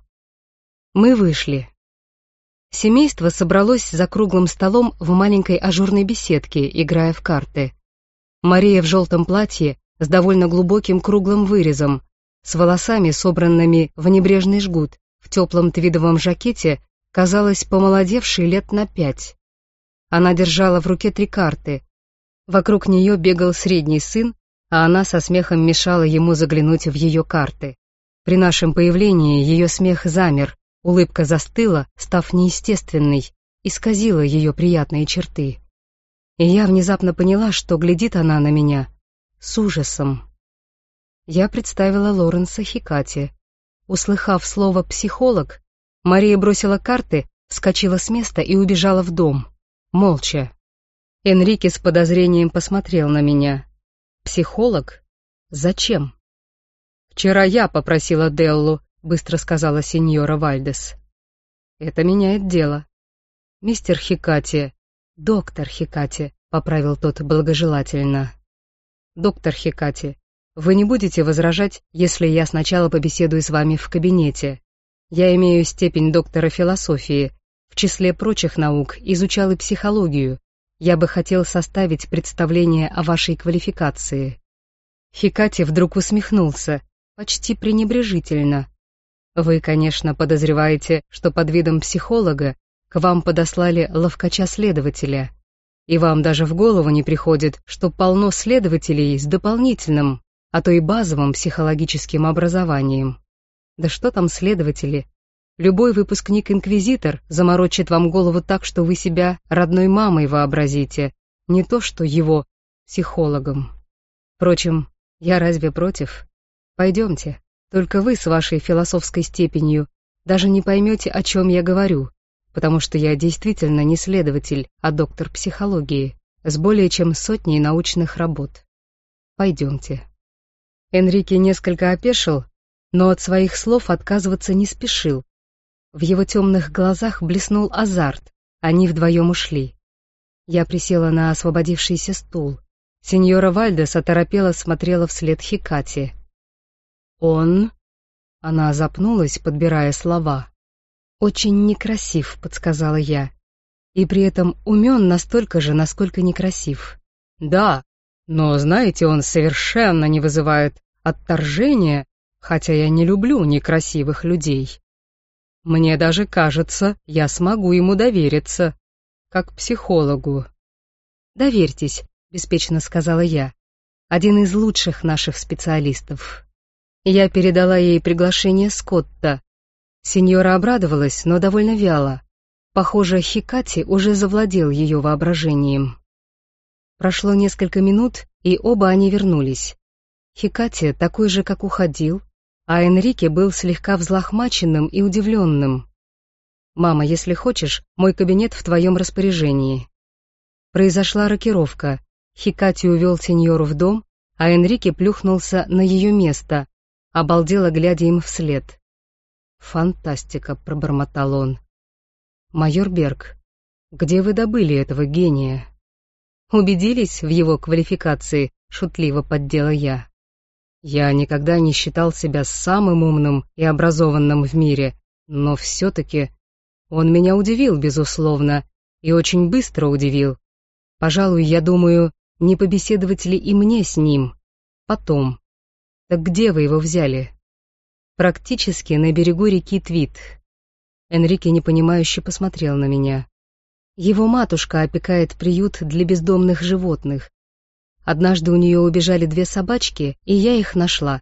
Мы вышли. Семейство собралось за круглым столом в маленькой ажурной беседке, играя в карты. Мария в желтом платье с довольно глубоким круглым вырезом, с волосами, собранными в небрежный жгут, в теплом твидовом жакете, казалась помолодевшей лет на пять. Она держала в руке три карты. Вокруг нее бегал средний сын, а она со смехом мешала ему заглянуть в ее карты. При нашем появлении ее смех замер, улыбка застыла, став неестественной, исказила ее приятные черты. И я внезапно поняла, что глядит она на меня с ужасом. Я представила Лоренса Хикати. Услыхав слово «психолог», Мария бросила карты, вскочила с места и убежала в дом. Молча. Энрике с подозрением посмотрел на меня. «Психолог? Зачем?» «Вчера я попросила Деллу», — быстро сказала сеньора Вальдес. «Это меняет дело». «Мистер Хикати, доктор Хикати», — поправил тот благожелательно. «Доктор Хикати, вы не будете возражать, если я сначала побеседую с вами в кабинете? Я имею степень доктора философии, в числе прочих наук изучал и психологию. Я бы хотел составить представление о вашей квалификации». Хикати вдруг усмехнулся, почти пренебрежительно. «Вы, конечно, подозреваете, что под видом психолога к вам подослали ловкача-следователя, и вам даже в голову не приходит, что полно следователей с дополнительным, а то и базовым психологическим образованием. Да что там следователи? Любой выпускник-инквизитор заморочит вам голову так, что вы себя родной мамой вообразите, не то что его психологом. Впрочем, я разве против? Пойдемте, только вы с вашей философской степенью даже не поймете, о чем я говорю, потому что я действительно не следователь, а доктор психологии, с более чем сотней научных работ. Пойдемте». Энрике несколько опешил, но от своих слов отказываться не спешил. В его темных глазах блеснул азарт, они вдвоем ушли. Я присела на освободившийся стул. Сеньора Вальдес оторопела смотрела вслед Хикати. «Он...» Она запнулась, подбирая слова. «Очень некрасив», — подсказала я. «И при этом умен настолько же, насколько некрасив». «Да, но, знаете, он совершенно не вызывает отторжения, хотя я не люблю некрасивых людей. Мне даже кажется, я смогу ему довериться, как психологу». «Доверьтесь», — беспечно сказала я. «Один из лучших наших специалистов». Я передала ей приглашение Скотта. Сеньора обрадовалась, но довольно вяло. Похоже, Хикати уже завладел ее воображением. Прошло несколько минут, и оба они вернулись. Хикати такой же, как уходил, а Энрике был слегка взлохмаченным и удивленным. «Мама, если хочешь, мой кабинет в твоем распоряжении». Произошла рокировка. Хикати увел сеньору в дом, а Энрике плюхнулся на ее место, обалдело глядя им вслед. «Фантастика», — пробормотал он. «Майор Берг, где вы добыли этого гения?» «Убедились в его квалификации?» — шутливо поддела я. «Я никогда не считал себя самым умным и образованным в мире, но все-таки он меня удивил, безусловно, и очень быстро удивил. Пожалуй, я думаю, не побеседовать ли и мне с ним? Потом. Так где вы его взяли?» «Практически на берегу реки Твит». Энрике непонимающе посмотрел на меня. «Его матушка опекает приют для бездомных животных. Однажды у нее убежали две собачки, и я их нашла.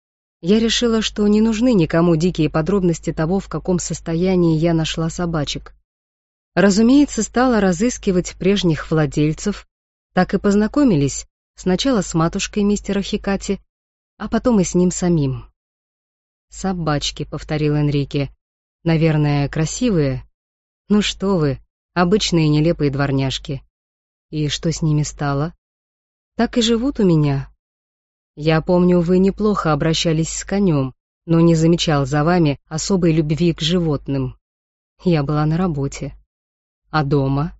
Я решила, что не нужны никому дикие подробности того, в каком состоянии я нашла собачек. Разумеется, стала разыскивать прежних владельцев, так и познакомились, сначала с матушкой мистера Хикати, а потом и с ним самим». «Собачки», — повторил Энрике. «Наверное, красивые?» «Ну что вы, обычные нелепые дворняжки». «И что с ними стало?» «Так и живут у меня». «Я помню, вы неплохо обращались с конем, но не замечал за вами особой любви к животным. Я была на работе». «А дома?»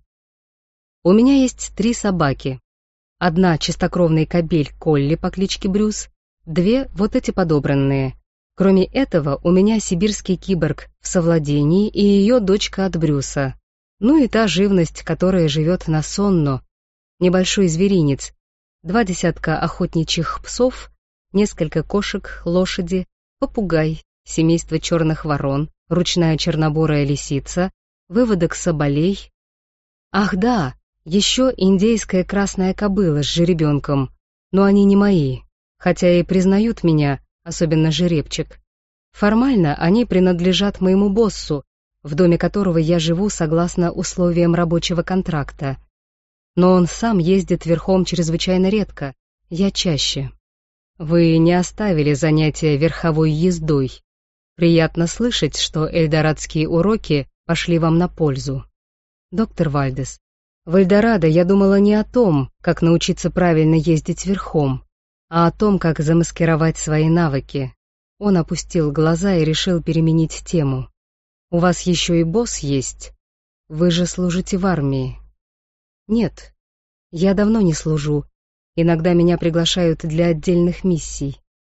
«У меня есть три собаки. Одна чистокровный кобель Колли по кличке Брюс, две вот эти подобранные. Кроме этого, у меня сибирский киборг в совладении и ее дочка от Брюса. Ну и та живность, которая живет на Сонно, небольшой зверинец, два десятка охотничьих псов, несколько кошек, лошади, попугай, семейство черных ворон, ручная черноборая лисица, выводок соболей. Ах да, еще индейская красная кобыла с жеребенком, но они не мои, хотя и признают меня, особенно жеребчик. Формально они принадлежат моему боссу, в доме которого я живу согласно условиям рабочего контракта. Но он сам ездит верхом чрезвычайно редко, я чаще. Вы не оставили занятия верховой ездой. Приятно слышать, что эльдорадские уроки пошли вам на пользу. Доктор Вальдес, В Эльдорадо я думала не о том, как научиться правильно ездить верхом, а о том, как замаскировать свои навыки. Он опустил глаза и решил переменить тему. «У вас еще и босс есть? Вы же служите в армии». «Нет, я давно не служу. Иногда меня приглашают для отдельных миссий».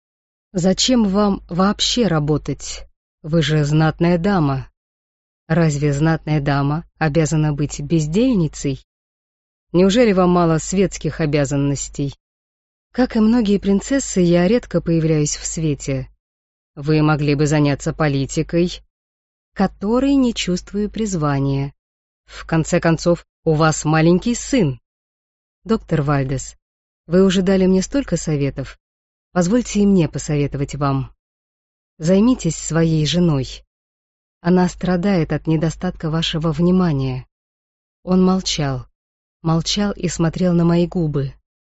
«Зачем вам вообще работать? Вы же знатная дама». «Разве знатная дама обязана быть бездельницей? Неужели вам мало светских обязанностей?» «Как и многие принцессы, я редко появляюсь в свете. Вы могли бы заняться политикой, которой не чувствую призвания. В конце концов, у вас маленький сын». «Доктор Вальдес, вы уже дали мне столько советов. Позвольте и мне посоветовать вам. Займитесь своей женой. Она страдает от недостатка вашего внимания». Он молчал, молчал и смотрел на мои губы.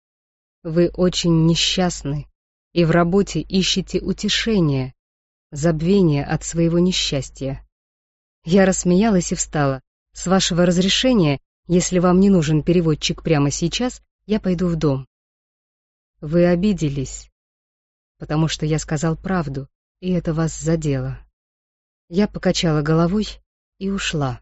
«Вы очень несчастны и в работе ищете утешения, забвения от своего несчастья». Я рассмеялась и встала. «С вашего разрешения, если вам не нужен переводчик прямо сейчас, я пойду в дом». «Вы обиделись, потому что я сказал правду, и это вас задело». Я покачала головой и ушла.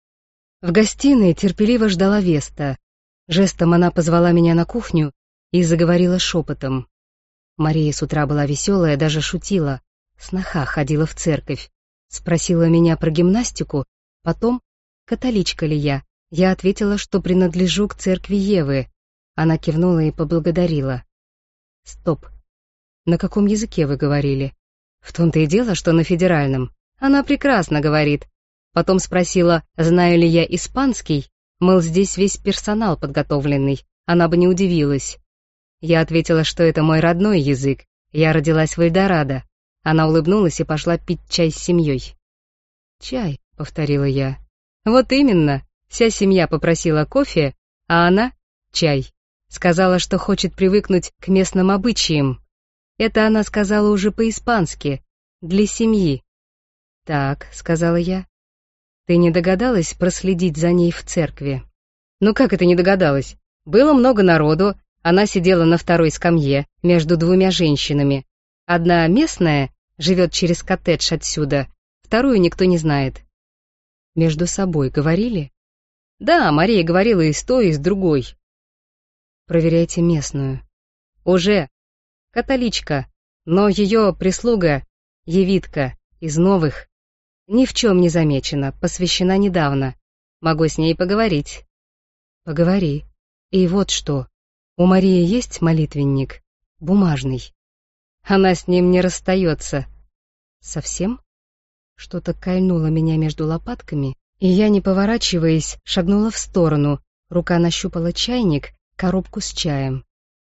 В гостиной терпеливо ждала Веста. Жестом она позвала меня на кухню и заговорила шепотом. Мария с утра была веселая, даже шутила. Сноха ходила в церковь. Спросила меня про гимнастику, потом, католичка ли я. Я ответила, что принадлежу к церкви Евы. Она кивнула и поблагодарила. «Стоп. На каком языке вы говорили?» «В том-то и дело, что на федеральном. Она прекрасно говорит». Потом спросила, знаю ли я испанский, мол, здесь весь персонал подготовленный. Она бы не удивилась. Я ответила, что это мой родной язык. Я родилась в Эльдорадо. Она улыбнулась и пошла пить чай с семьей. «Чай», — повторила я. «Вот именно. Вся семья попросила кофе, а она — чай. Сказала, что хочет привыкнуть к местным обычаям. Это она сказала уже по-испански, для семьи». «Так», — сказала я. «Ты не догадалась проследить за ней в церкви?» «Ну как это не догадалась? Было много народу, она сидела на второй скамье между двумя женщинами. Одна местная, живет через коттедж отсюда, вторую никто не знает». «Между собой говорили?» «Да, Мария говорила и с той, и с другой». «Проверяйте местную». «Уже. Католичка, но ее прислуга, евитка, из новых. Ни в чем не замечена, посвящена недавно. Могу с ней поговорить». «Поговори. И вот что. У Марии есть молитвенник? Бумажный?» «Она с ним не расстается». «Совсем?» Что-то кольнуло меня между лопатками, и я, не поворачиваясь, шагнула в сторону. Рука нащупала чайник, коробку с чаем.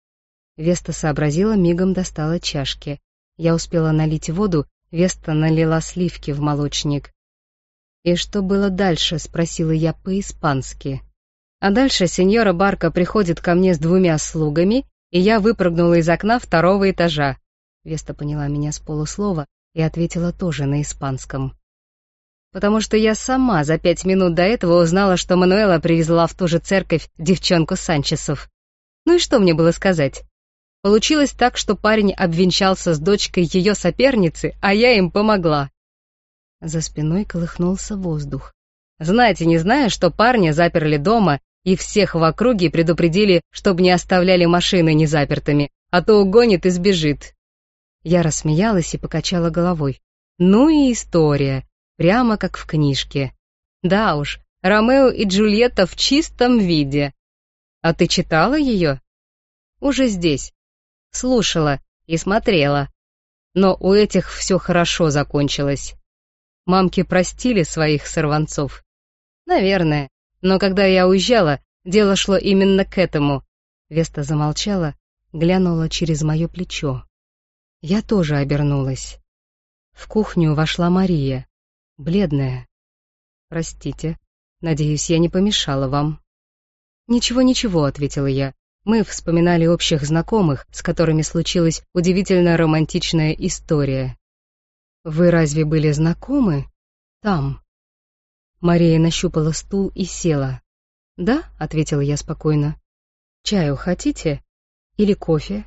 Веста сообразила, мигом достала чашки. Я успела налить воду, Веста налила сливки в молочник. «И что было дальше?» — спросила я по-испански. «А дальше сеньора Барка приходит ко мне с двумя слугами, и я выпрыгнула из окна второго этажа». Веста поняла меня с полуслова и ответила тоже на испанском. «Потому что я сама за пять минут до этого узнала, что Мануэла привезла в ту же церковь девчонку Санчесов. Ну и что мне было сказать? Получилось так, что парень обвенчался с дочкой ее соперницы, а я им помогла». За спиной колыхнулся воздух. «Знаете, не зная, что парня заперли дома, и всех в округе предупредили, чтобы не оставляли машины незапертыми, а то угонит и сбежит». Я рассмеялась и покачала головой. «Ну и история, прямо как в книжке. Да уж, Ромео и Джульетта в чистом виде. А ты читала ее?» «Уже здесь. Слушала и смотрела. Но у этих все хорошо закончилось. Мамки простили своих сорванцов. Наверное. Но когда я уезжала, дело шло именно к этому». Веста замолчала, глянула через мое плечо. Я тоже обернулась. В кухню вошла Мария, бледная. «Простите, надеюсь, я не помешала вам». «Ничего-ничего», — ответила я. Мы вспоминали общих знакомых, с которыми случилась удивительно романтичная история. «Вы разве были знакомы? Там?» Мария нащупала стул и села. «Да», — ответила я спокойно. «Чаю хотите? Или кофе?»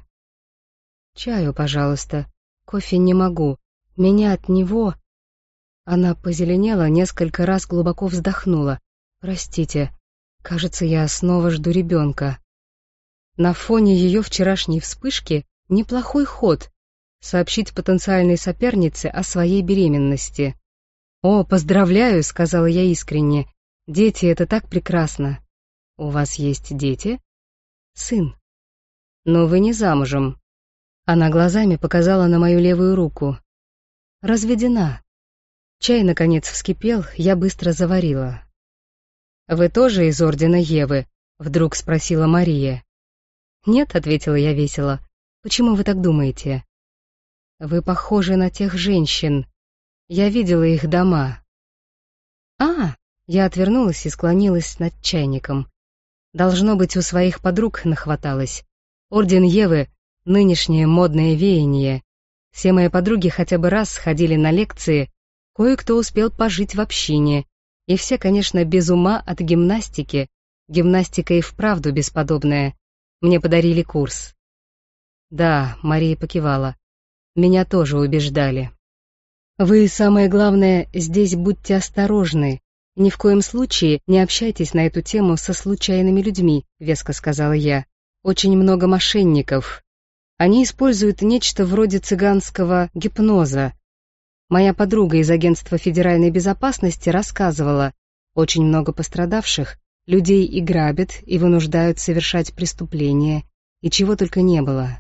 «Чаю, пожалуйста. Кофе не могу. Меня от него...» Она позеленела, несколько раз глубоко вздохнула. «Простите, кажется, я снова жду ребенка». На фоне ее вчерашней вспышки неплохой ход — сообщить потенциальной сопернице о своей беременности. «О, поздравляю», — сказала я искренне. «Дети — это так прекрасно». «У вас есть дети?» «Сын». «Но вы не замужем». Она глазами показала на мою левую руку. «Разведена». Чай, наконец, вскипел, я быстро заварила. «Вы тоже из Ордена Евы?» — вдруг спросила Мария. «Нет», — ответила я весело. «Почему вы так думаете?» «Вы похожи на тех женщин. Я видела их дома». «А!» — я отвернулась и склонилась над чайником. Должно быть, у своих подруг нахваталась. Орден Евы — нынешнее модное веяние. Все мои подруги хотя бы раз сходили на лекции, кое-кто успел пожить в общине, и все, конечно, без ума от гимнастики. Гимнастика и вправду бесподобная. Мне подарили курс. Да, Мария покивала. Меня тоже убеждали. Вы, самое главное, здесь будьте осторожны. Ни в коем случае не общайтесь на эту тему со случайными людьми, веско сказала я. Очень много мошенников. Они используют нечто вроде цыганского гипноза. Моя подруга из Агентства федеральной безопасности рассказывала, очень много пострадавших, людей и грабят, и вынуждают совершать преступления, и чего только не было.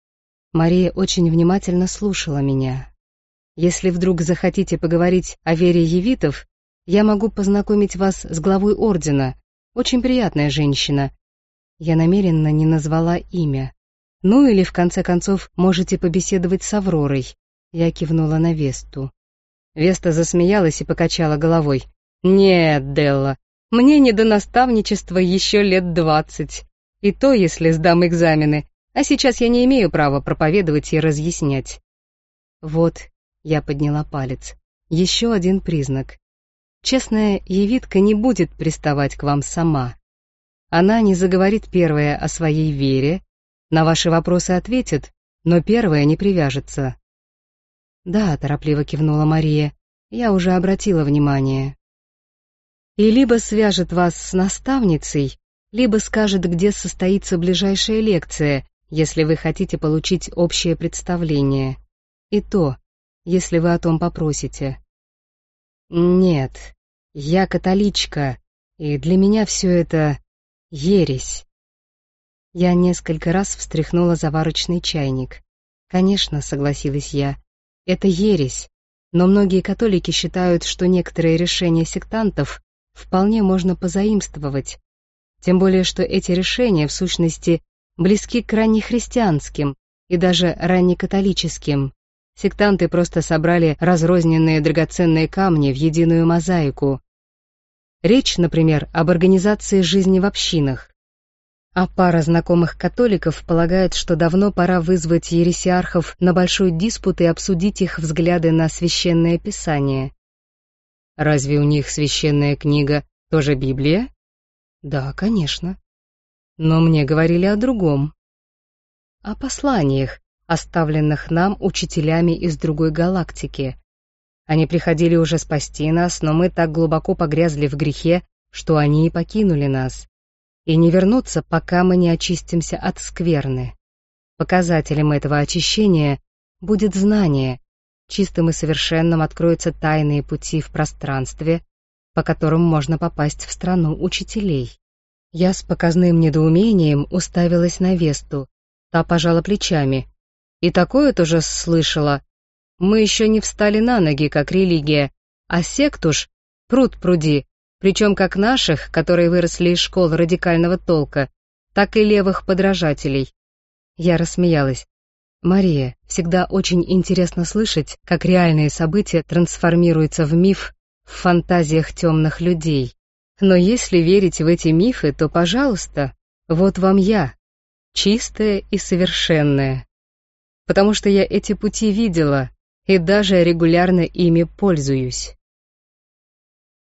Мария очень внимательно слушала меня. Если вдруг захотите поговорить о вере евитов, я могу познакомить вас с главой ордена, очень приятная женщина. Я намеренно не назвала имя. Ну или, в конце концов, можете побеседовать с Авророй. Я кивнула на Весту. Веста засмеялась и покачала головой. «Нет, Делла, мне не до наставничества еще лет двадцать. И то, если сдам экзамены, а сейчас я не имею права проповедовать и разъяснять». Вот, я подняла палец. Еще один признак. Честная евитка не будет приставать к вам сама. Она не заговорит первая о своей вере, на ваши вопросы ответит, но первая не привяжется. «Да», — торопливо кивнула Мария, — «я уже обратила внимание». «И либо свяжет вас с наставницей, либо скажет, где состоится ближайшая лекция, если вы хотите получить общее представление. И то, если вы о том попросите». «Нет, я католичка, и для меня все это ересь». Я несколько раз встряхнула заварочный чайник. «Конечно», — согласилась я, — «это ересь, но многие католики считают, что некоторые решения сектантов вполне можно позаимствовать, тем более что эти решения, в сущности, близки к раннехристианским и даже раннекатолическим. Сектанты просто собрали разрозненные драгоценные камни в единую мозаику. Речь, например, об организации жизни в общинах. А пара знакомых католиков полагает, что давно пора вызвать ересиархов на большой диспут и обсудить их взгляды на священное писание. Разве у них священная книга тоже Библия? Да, конечно. Но мне говорили о другом. О посланиях, оставленных нам учителями из другой галактики. Они приходили уже спасти нас, но мы так глубоко погрязли в грехе, что они и покинули нас. И не вернутся, пока мы не очистимся от скверны. Показателем этого очищения будет знание. Чистым и совершенным откроются тайные пути в пространстве, по которым можно попасть в страну учителей. Я с показным недоумением уставилась на Весту. Та пожала плечами. И такое тоже слышала. Мы еще не встали на ноги, как религия, а сект уж пруд пруди, причем как наших, которые выросли из школ радикального толка, так и левых подражателей. Я рассмеялась. Мария, всегда очень интересно слышать, как реальные события трансформируются в миф в фантазиях темных людей. Но если верить в эти мифы, то, пожалуйста, вот вам я, чистая и совершенная. Потому что я эти пути видела и даже регулярно ими пользуюсь.